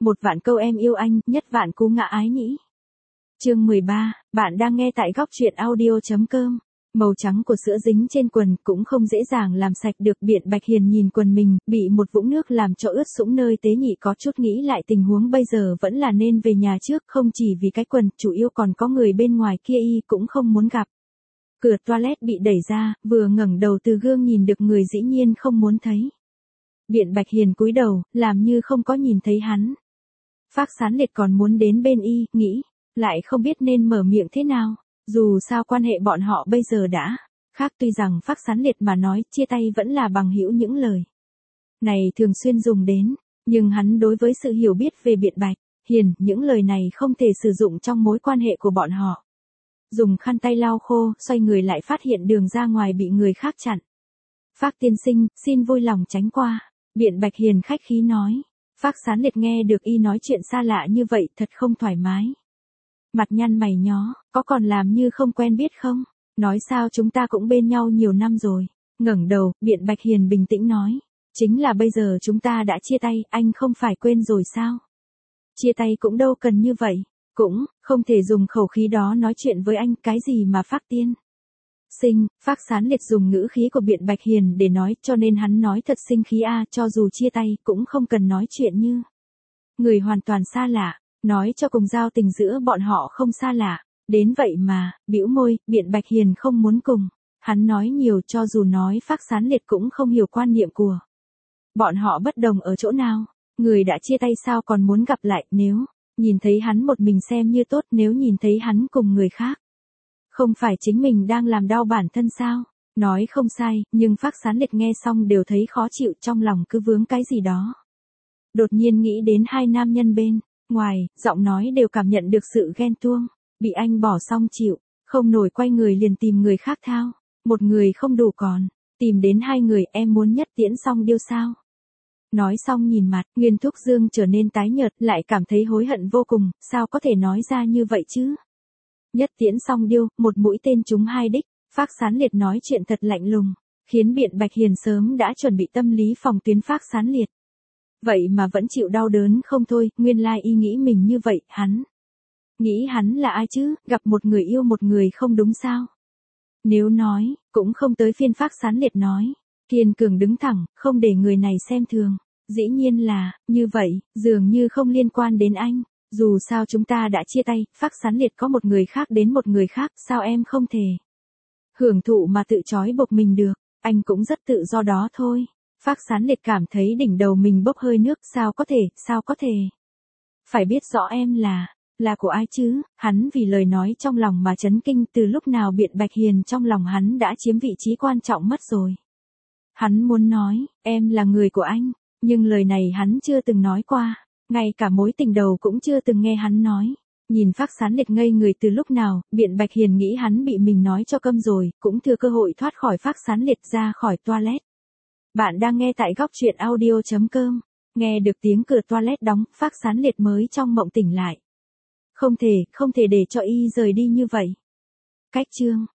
Một vạn câu em yêu anh, nhất vạn cú ngã ái nhĩ. Chương 13, bạn đang nghe tại góc truyện audio.com. Màu trắng của sữa dính trên quần cũng không dễ dàng làm sạch được. Biện Bạch Hiền nhìn quần mình, bị một vũng nước làm cho ướt sũng nơi tế nhị, có chút nghĩ lại tình huống bây giờ vẫn là nên về nhà trước, không chỉ vì cái quần, chủ yếu còn có người bên ngoài kia y cũng không muốn gặp. Cửa toilet bị đẩy ra, vừa ngẩng đầu từ gương nhìn được người dĩ nhiên không muốn thấy. Biện Bạch Hiền cúi đầu, làm như không có nhìn thấy hắn. Phác Sán Liệt còn muốn đến bên y, nghĩ, lại không biết nên mở miệng thế nào. Dù sao quan hệ bọn họ bây giờ đã khác, tuy rằng Phác Sán Liệt mà nói chia tay vẫn là bằng hữu những lời này thường xuyên dùng đến, nhưng hắn đối với sự hiểu biết về Biện Bạch Hiền, những lời này không thể sử dụng trong mối quan hệ của bọn họ. Dùng khăn tay lau khô, xoay người lại phát hiện đường ra ngoài bị người khác chặn. Phác tiên sinh, xin vui lòng tránh qua. Biện Bạch Hiền khách khí nói. Phác Sán Liệt nghe được y nói chuyện xa lạ như vậy thật không thoải mái. Mặt nhăn mày nhó, có còn làm như không quen biết không? Nói sao chúng ta cũng bên nhau nhiều năm rồi. Ngẩng đầu, Biện Bạch Hiền bình tĩnh nói. Chính là bây giờ chúng ta đã chia tay, anh không phải quên rồi sao? Chia tay cũng đâu cần như vậy. Cũng, không thể dùng khẩu khí đó nói chuyện với anh, cái gì mà Phác tiên sinh. Phác Sán Liệt dùng ngữ khí của Biện Bạch Hiền để nói, cho nên hắn nói thật sinh khí a, cho dù chia tay cũng không cần nói chuyện như người hoàn toàn xa lạ, nói cho cùng giao tình giữa bọn họ không xa lạ, đến vậy mà, bĩu môi, Biện Bạch Hiền không muốn cùng hắn nói nhiều, cho dù nói Phác Sán Liệt cũng không hiểu quan niệm của bọn họ bất đồng ở chỗ nào. Người đã chia tay sao còn muốn gặp lại, nếu nhìn thấy hắn một mình xem như tốt, nếu nhìn thấy hắn cùng người khác, không phải chính mình đang làm đau bản thân sao? Nói không sai, nhưng Phác Sán Liệt nghe xong đều thấy khó chịu, trong lòng cứ vướng cái gì đó. Đột nhiên nghĩ đến hai nam nhân bên ngoài, giọng nói đều cảm nhận được sự ghen tuông, bị anh bỏ xong chịu, không nổi quay người liền tìm người khác thao. Một người không đủ còn, tìm đến hai người, em muốn nhất tiễn xong điêu sao? Nói xong nhìn mặt, Nguyên Thúc Dương trở nên tái nhợt, lại cảm thấy hối hận vô cùng, sao có thể nói ra như vậy chứ? Nhất tiễn xong điêu, một mũi tên trúng hai đích. Phác Sán Liệt nói chuyện thật lạnh lùng, khiến Biện Bạch Hiền sớm đã chuẩn bị tâm lý phòng tuyến Phác Sán Liệt. Vậy mà vẫn chịu đau đớn không thôi, nguyên lai y nghĩ mình như vậy, hắn nghĩ hắn là ai chứ, gặp một người yêu một người không đúng sao? Nếu nói, cũng không tới phiên Phác Sán Liệt nói. Kiên cường đứng thẳng, không để người này xem thường. Dĩ nhiên là, như vậy, dường như không liên quan đến anh. Dù sao chúng ta đã chia tay, Phác Sán Liệt có một người khác đến một người khác, sao em không thể hưởng thụ mà tự trói buộc mình được, anh cũng rất tự do đó thôi. Phác Sán Liệt cảm thấy đỉnh đầu mình bốc hơi nước, sao có thể. Phải biết rõ em là của ai chứ, hắn vì lời nói trong lòng mà chấn kinh, từ lúc nào Biện Bạch Hiền trong lòng hắn đã chiếm vị trí quan trọng mất rồi. Hắn muốn nói, em là người của anh, nhưng lời này hắn chưa từng nói qua. Ngay cả mối tình đầu cũng chưa từng nghe hắn nói. Nhìn Phác Sán Liệt ngây người từ lúc nào, Biện Bạch Hiền nghĩ hắn bị mình nói cho câm rồi, cũng thừa cơ hội thoát khỏi Phác Sán Liệt ra khỏi toilet. Bạn đang nghe tại góc truyện audio.com. Nghe được tiếng cửa toilet đóng, Phác Sán Liệt mới trong mộng tỉnh lại. Không thể để cho y rời đi như vậy. Cách chương